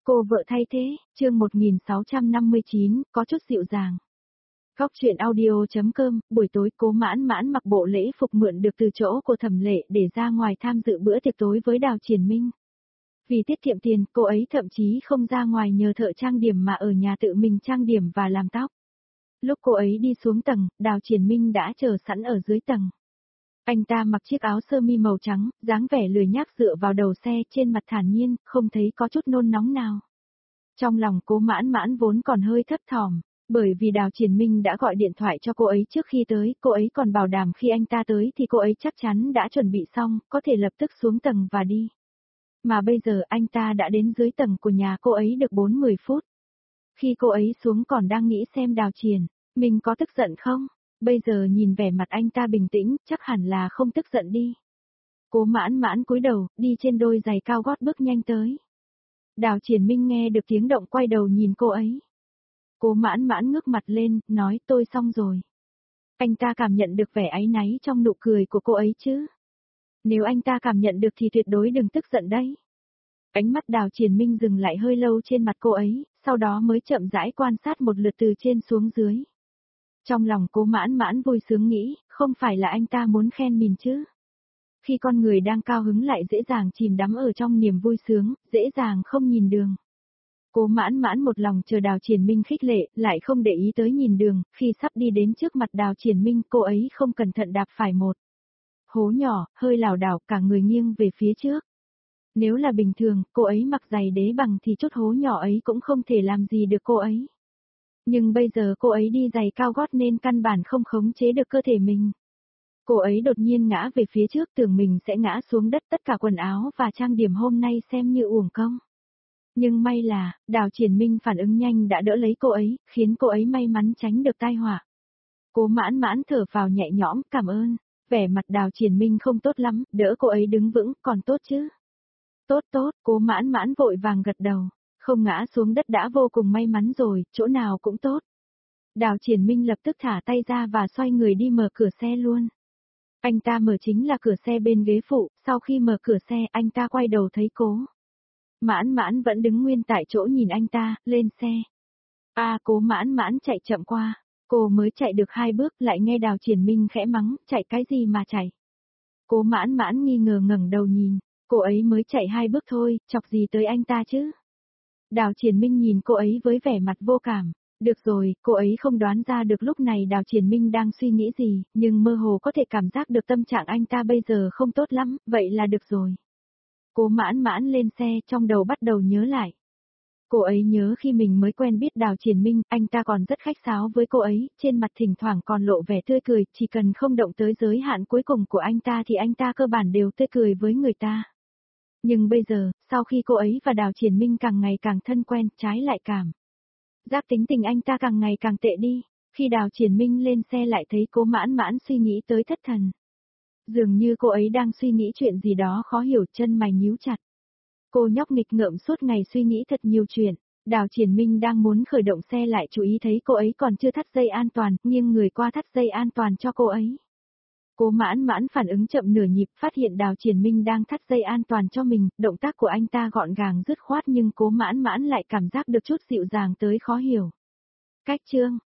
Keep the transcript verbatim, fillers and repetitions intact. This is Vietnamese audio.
Cô vợ thay thế, chương một nghìn sáu trăm năm mươi chín, có chút dịu dàng. Góc truyện audio.com, buổi tối Cố Mãn Mãn mặc bộ lễ phục mượn được từ chỗ của Thẩm Lệ để ra ngoài tham dự bữa tiệc tối với Đào Triển Minh. Vì tiết kiệm tiền, cô ấy thậm chí không ra ngoài nhờ thợ trang điểm mà ở nhà tự mình trang điểm và làm tóc. Lúc cô ấy đi xuống tầng, Đào Triển Minh đã chờ sẵn ở dưới tầng. Anh ta mặc chiếc áo sơ mi màu trắng, dáng vẻ lười nhác dựa vào đầu xe, trên mặt thản nhiên, không thấy có chút nôn nóng nào. Trong lòng Cố Mãn Mãn vốn còn hơi thấp thỏm, bởi vì Đào Triển Minh đã gọi điện thoại cho cô ấy trước khi tới, cô ấy còn bảo đảm khi anh ta tới thì cô ấy chắc chắn đã chuẩn bị xong, có thể lập tức xuống tầng và đi. Mà bây giờ anh ta đã đến dưới tầng của nhà cô ấy được bốn mươi phút. Khi cô ấy xuống còn đang nghĩ xem Đào Triển Minh có tức giận không? Bây giờ nhìn vẻ mặt anh ta bình tĩnh, chắc hẳn là không tức giận đi. Cố Mãn Mãn cúi đầu, đi trên đôi giày cao gót bước nhanh tới. Đào Triển Minh nghe được tiếng động quay đầu nhìn cô ấy. Cố Mãn Mãn ngước mặt lên, nói tôi xong rồi. Anh ta cảm nhận được vẻ áy náy trong nụ cười của cô ấy chứ. Nếu anh ta cảm nhận được thì tuyệt đối đừng tức giận đấy. Ánh mắt Đào Triển Minh dừng lại hơi lâu trên mặt cô ấy, sau đó mới chậm rãi quan sát một lượt từ trên xuống dưới. Trong lòng Cố Mãn Mãn vui sướng nghĩ, không phải là anh ta muốn khen mình chứ. Khi con người đang cao hứng lại dễ dàng chìm đắm ở trong niềm vui sướng, dễ dàng không nhìn đường. Cố Mãn Mãn một lòng chờ Đào Triển Minh khích lệ, lại không để ý tới nhìn đường, khi sắp đi đến trước mặt Đào Triển Minh cô ấy không cẩn thận đạp phải một hố nhỏ, hơi lảo đảo cả người nghiêng về phía trước. Nếu là bình thường, cô ấy mặc giày đế bằng thì chút hố nhỏ ấy cũng không thể làm gì được cô ấy. Nhưng bây giờ cô ấy đi giày cao gót nên căn bản không khống chế được cơ thể mình. Cô ấy đột nhiên ngã về phía trước tưởng mình sẽ ngã xuống đất, tất cả quần áo và trang điểm hôm nay xem như uổng công. Nhưng may là, Đào Triển Minh phản ứng nhanh đã đỡ lấy cô ấy, khiến cô ấy may mắn tránh được tai họa. Cố Mãn Mãn thở vào nhẹ nhõm, cảm ơn. Vẻ mặt Đào Triển Minh không tốt lắm, đỡ cô ấy đứng vững, còn tốt chứ? Tốt tốt, Cố Mãn Mãn vội vàng gật đầu. Không ngã xuống đất đã vô cùng may mắn rồi, chỗ nào cũng tốt. Đào Triển Minh lập tức thả tay ra và xoay người đi mở cửa xe luôn. Anh ta mở chính là cửa xe bên ghế phụ, sau khi mở cửa xe anh ta quay đầu thấy Cố Mãn Mãn vẫn đứng nguyên tại chỗ nhìn anh ta, lên xe. A à, Cố Mãn Mãn chạy chậm qua, cô mới chạy được hai bước lại nghe Đào Triển Minh khẽ mắng, chạy cái gì mà chạy. Cố Mãn Mãn nghi ngờ ngẩng đầu nhìn, cô ấy mới chạy hai bước thôi, chọc gì tới anh ta chứ. Đào Triển Minh nhìn cô ấy với vẻ mặt vô cảm. Được rồi, cô ấy không đoán ra được lúc này Đào Triển Minh đang suy nghĩ gì, nhưng mơ hồ có thể cảm giác được tâm trạng anh ta bây giờ không tốt lắm, vậy là được rồi. Cố Mãn Mãn lên xe, trong đầu bắt đầu nhớ lại. Cô ấy nhớ khi mình mới quen biết Đào Triển Minh, anh ta còn rất khách sáo với cô ấy, trên mặt thỉnh thoảng còn lộ vẻ tươi cười, chỉ cần không động tới giới hạn cuối cùng của anh ta thì anh ta cơ bản đều tươi cười với người ta. Nhưng bây giờ, sau khi cô ấy và Đào Triển Minh càng ngày càng thân quen, trái lại cảm giác tính tình anh ta càng ngày càng tệ đi. Khi Đào Triển Minh lên xe lại thấy Cố Mãn Mãn suy nghĩ tới thất thần. Dường như cô ấy đang suy nghĩ chuyện gì đó khó hiểu, chân mày nhíu chặt. Cô nhóc nghịch ngợm suốt ngày suy nghĩ thật nhiều chuyện. Đào Triển Minh đang muốn khởi động xe lại chú ý thấy cô ấy còn chưa thắt dây an toàn, nghiêng người qua thắt dây an toàn cho cô ấy. Cố Mãn Mãn phản ứng chậm nửa nhịp, phát hiện Đào Triển Minh đang thắt dây an toàn cho mình, động tác của anh ta gọn gàng dứt khoát nhưng Cố Mãn Mãn lại cảm giác được chút dịu dàng tới khó hiểu. Cách chương